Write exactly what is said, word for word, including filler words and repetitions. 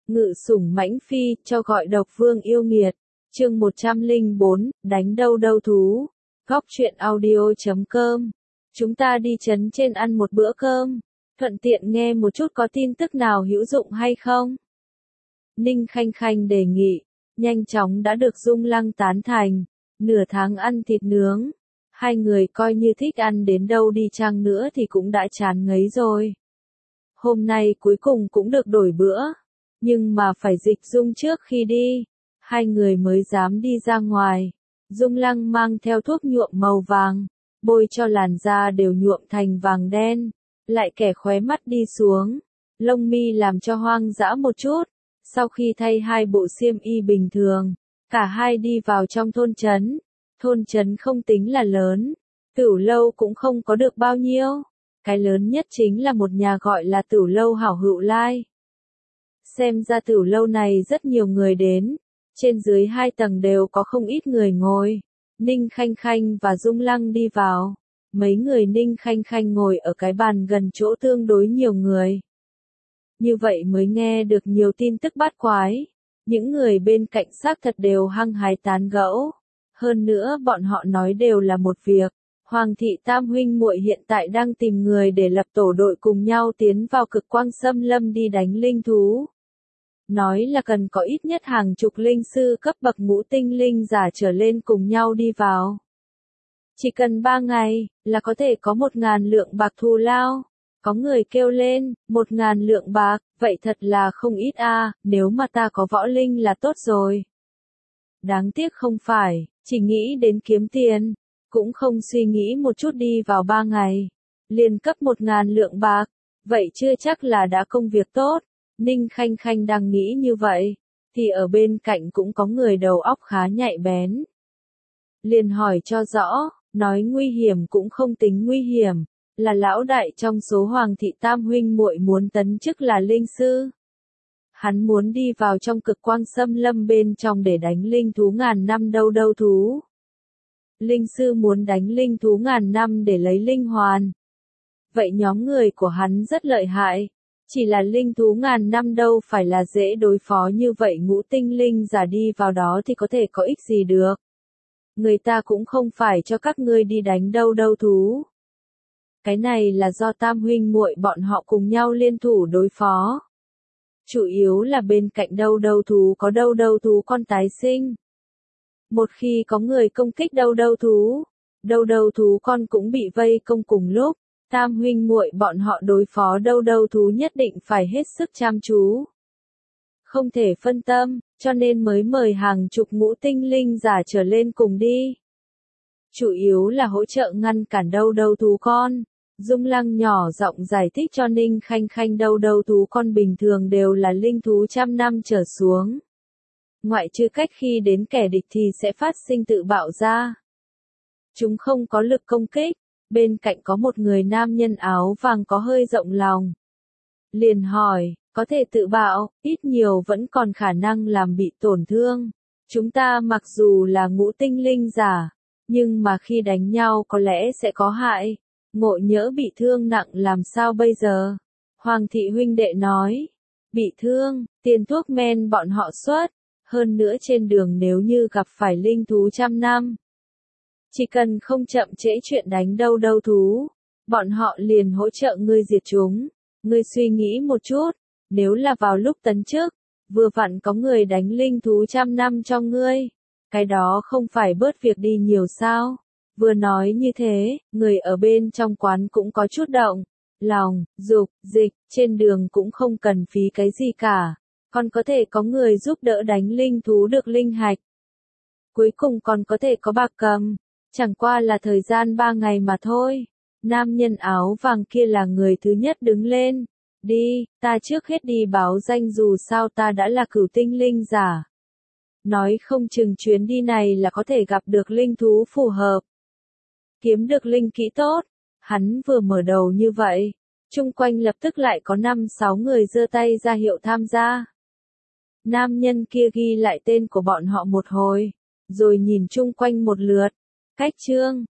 Ngự sủng mãnh phi, cho gọi độc vương yêu nghiệt. Chương một trăm lẻ bốn, đánh đâu đâu thú. Góc truyện audio chấm com. Chúng ta đi trấn trên ăn một bữa cơm, thuận tiện nghe một chút có tin tức nào hữu dụng hay không? Ninh Khanh Khanh đề nghị, nhanh chóng đã được Dung Lăng tán thành, nửa tháng ăn thịt nướng. Hai người coi như thích ăn đến đâu đi chăng nữa thì cũng đã chán ngấy rồi. Hôm nay cuối cùng cũng được đổi bữa, nhưng mà phải dịch Dung trước khi đi, hai người mới dám đi ra ngoài. Dung Lăng mang theo thuốc nhuộm màu vàng, bôi cho làn da đều nhuộm thành vàng đen, lại kẻ khóe mắt đi xuống, lông mi làm cho hoang dã một chút. Sau khi thay hai bộ xiêm y bình thường, cả hai đi vào trong thôn trấn. Thôn trấn không tính là lớn, Tửu lâu cũng không có được bao nhiêu. Cái lớn nhất chính là một nhà gọi là Tửu lâu Hảo Hữu Lai. Xem ra Tửu lâu này rất nhiều người đến, trên dưới hai tầng đều có không ít người ngồi. Ninh Khanh Khanh và Dung Lăng đi vào, mấy người Ninh Khanh Khanh ngồi ở cái bàn gần chỗ tương đối nhiều người. Như vậy mới nghe được nhiều tin tức bát quái, những người bên cạnh xác thật đều hăng hái tán gẫu. Hơn nữa bọn họ nói đều là một việc, Hoàng thị tam huynh muội hiện tại đang tìm người để lập tổ đội cùng nhau tiến vào cực quang xâm lâm đi đánh linh thú. Nói là cần có ít nhất hàng chục linh sư cấp bậc ngũ tinh linh giả trở lên cùng nhau đi vào. Chỉ cần ba ngày, là có thể có một ngàn lượng bạc thù lao. Có người kêu lên, một ngàn lượng bạc, vậy thật là không ít a, nếu mà ta có võ linh là tốt rồi. Đáng tiếc không phải, chỉ nghĩ đến kiếm tiền, cũng không suy nghĩ một chút đi vào ba ngày. Liền cấp một ngàn lượng bạc, vậy chưa chắc là đã công việc tốt. Ninh Khanh Khanh đang nghĩ như vậy, thì ở bên cạnh cũng có người đầu óc khá nhạy bén. Liền hỏi cho rõ, nói nguy hiểm cũng không tính nguy hiểm, là lão đại trong số Hoàng thị tam huynh muội muốn tấn chức là linh sư. Hắn muốn đi vào trong cực quang xâm lâm bên trong để đánh linh thú ngàn năm đâu đâu thú. Linh sư muốn đánh linh thú ngàn năm để lấy linh hoàn. Vậy nhóm người của hắn rất lợi hại. Chỉ là linh thú ngàn năm đâu phải là dễ đối phó như vậy, ngũ tinh linh giả đi vào đó thì có thể có ích gì được. Người ta cũng không phải cho các ngươi đi đánh đâu đâu thú. Cái này là do tam huynh muội bọn họ cùng nhau liên thủ đối phó. Chủ yếu là bên cạnh đâu đâu thú có đâu đâu thú con tái sinh. Một khi có người công kích đâu đâu thú, đâu đâu thú con cũng bị vây công cùng lúc. Tam huynh muội bọn họ đối phó đâu đâu thú nhất định phải hết sức chăm chú. Không thể phân tâm, cho nên mới mời hàng chục ngũ tinh linh giả trở lên cùng đi. Chủ yếu là hỗ trợ ngăn cản đâu đâu thú con. Dung Lăng nhỏ giọng giải thích cho Ninh Khanh Khanh đâu đâu thú con bình thường đều là linh thú trăm năm trở xuống. Ngoại trừ cách khi đến kẻ địch thì sẽ phát sinh tự bạo ra. Chúng không có lực công kích. Bên cạnh có một người nam nhân áo vàng có hơi rộng lòng. Liền hỏi, có thể tự bạo, ít nhiều vẫn còn khả năng làm bị tổn thương. Chúng ta mặc dù là ngũ tinh linh giả, nhưng mà khi đánh nhau có lẽ sẽ có hại. Ngộ nhỡ bị thương nặng làm sao bây giờ? Hoàng thị huynh đệ nói, bị thương, tiền thuốc men bọn họ xuất. Hơn nữa trên đường nếu như gặp phải linh thú trăm năm. Chỉ cần không chậm trễ chuyện đánh đâu đâu thú, bọn họ liền hỗ trợ ngươi diệt chúng. Ngươi suy nghĩ một chút, nếu là vào lúc tấn chức, vừa vặn có người đánh linh thú trăm năm cho ngươi, cái đó không phải bớt việc đi nhiều sao? Vừa nói như thế, người ở bên trong quán cũng có chút động, lòng, dục, dịch, trên đường cũng không cần phí cái gì cả, còn có thể có người giúp đỡ đánh linh thú được linh hạch. Cuối cùng còn có thể có bạc cầm. Chẳng qua là thời gian ba ngày mà thôi. Nam nhân áo vàng kia là người thứ nhất đứng lên. Đi, ta trước hết đi báo danh dù sao ta đã là cửu tinh linh giả. Nói không chừng chuyến đi này là có thể gặp được linh thú phù hợp. Kiếm được linh kỹ tốt. Hắn vừa mở đầu như vậy. Chung quanh lập tức lại có năm sáu người giơ tay ra hiệu tham gia. Nam nhân kia ghi lại tên của bọn họ một hồi. Rồi nhìn chung quanh một lượt. Cách chương,